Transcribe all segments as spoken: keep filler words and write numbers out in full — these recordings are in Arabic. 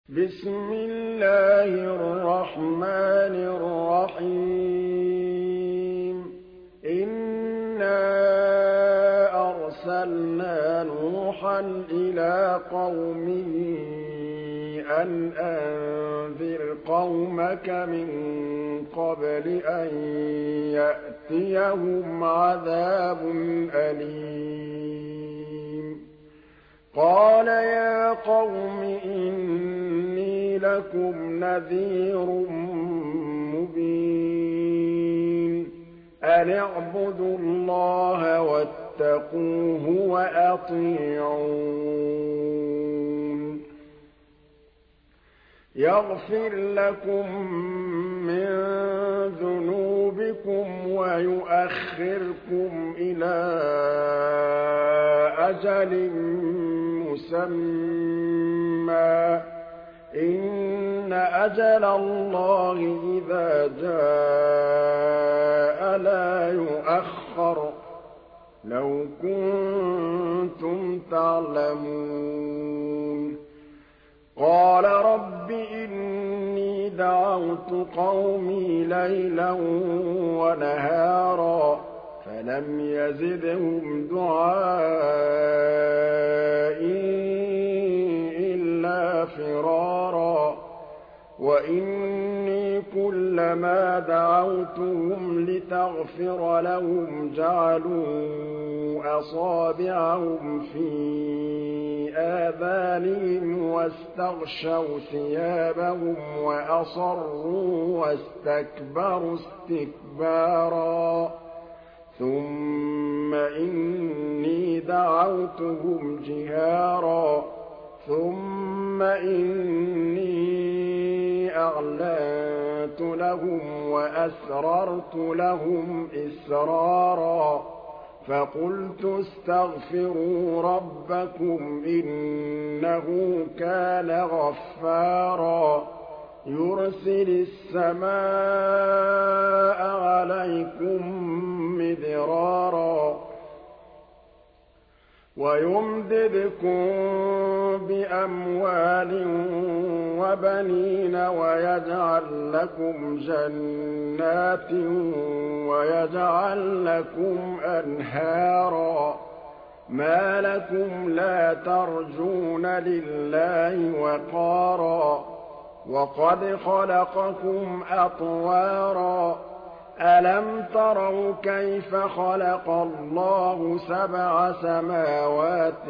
بسم الله الرحمن الرحيم إنا أرسلنا نوحا إلى قومه أن أنذر قومك من قبل أن يأتيهم عذاب أليم قال يا قوم إني لكم نذير مبين أن اعبدوا الله واتقوه وأطيعون يغفر لكم من ذنوبكم ويؤخركم إلى أجل مسمى إن أجل الله إذا جاء لا يؤخر لو كنتم تعلمون قال رب إني دعوت قومي ليلا ونهارا فلم يزدهم دعائي إلا فرارا وإني كلما دعوتهم لتغفر لهم جعلوا أصابعهم في آذانهم واستغشوا ثيابهم وأصروا واستكبروا استكبارا ثم إني دعوتهم جهارا ثم إني أعلنت لهم وأسررت لهم إسرارا فقلت استغفروا ربكم إنه كان غفارا يرسل السماء عليكم مدرارا ويمددكم بأموال وبنين ويجعل لكم جنات ويجعل لكم أنهارا ما لكم لا ترجون لله وقارا وقد خلقكم أطوارا ألم تروا كيف خلق الله سبع سماوات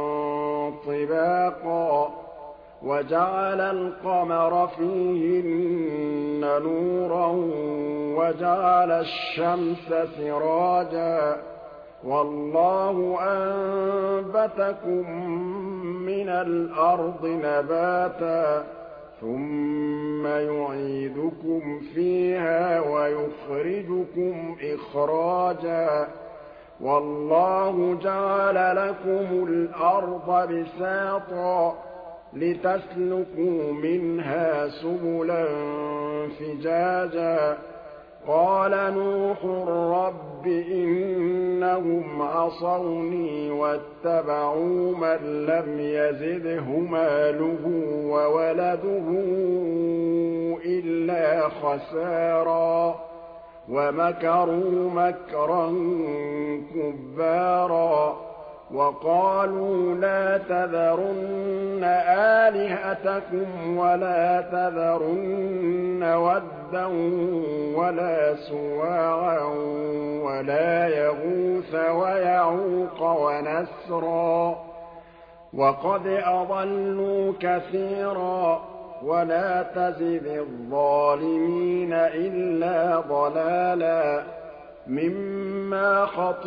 طباقا وجعل القمر فيهن نورا وجعل الشمس سراجا والله أنبتكم من الأرض نباتا ثم يعيدكم فيها ويخرجكم إخراجا والله جعل لكم الأرض بساطا لتسلكوا منها سبلا فجاجا قال نوح رب إنهم عصوني واتبعوا من لم يزده ماله وولده إلا خسارا ومكروا مكرا كبارا وقالوا لا تذرن آلهتكم ولا تذرن ودا ولا سواعا ولا يغوث ويعوق ونسرا وقد أضلوا كثيرا ولا تزد الظالمين إلا ضلالا مما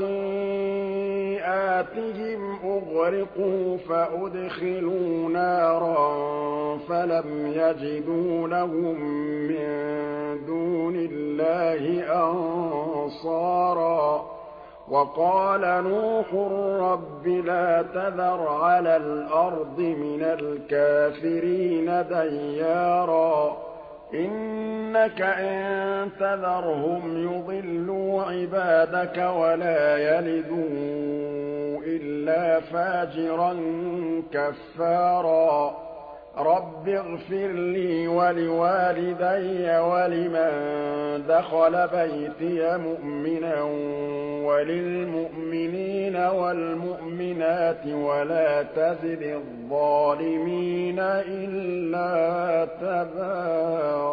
خطيئاتهم أغرقوا فأدخلوا نارا فلم يجدوا لهم من دون الله أنصارا وقال نوح رب لا تذر على الأرض من الكافرين ديارا إنك إن تذرهم يضلوا عبادك ولا يلدوا إلا فاجرا كفارا رَبِّ اغْفِرْ لِي وَلِوَالِدَيَّ وَلِمَن دَخَلَ بَيْتِيَ مُؤْمِنًا وَلِلْمُؤْمِنِينَ وَالْمُؤْمِنَاتِ وَلَا تَزِدِ الظَّالِمِينَ إِلَّا تَبَارًا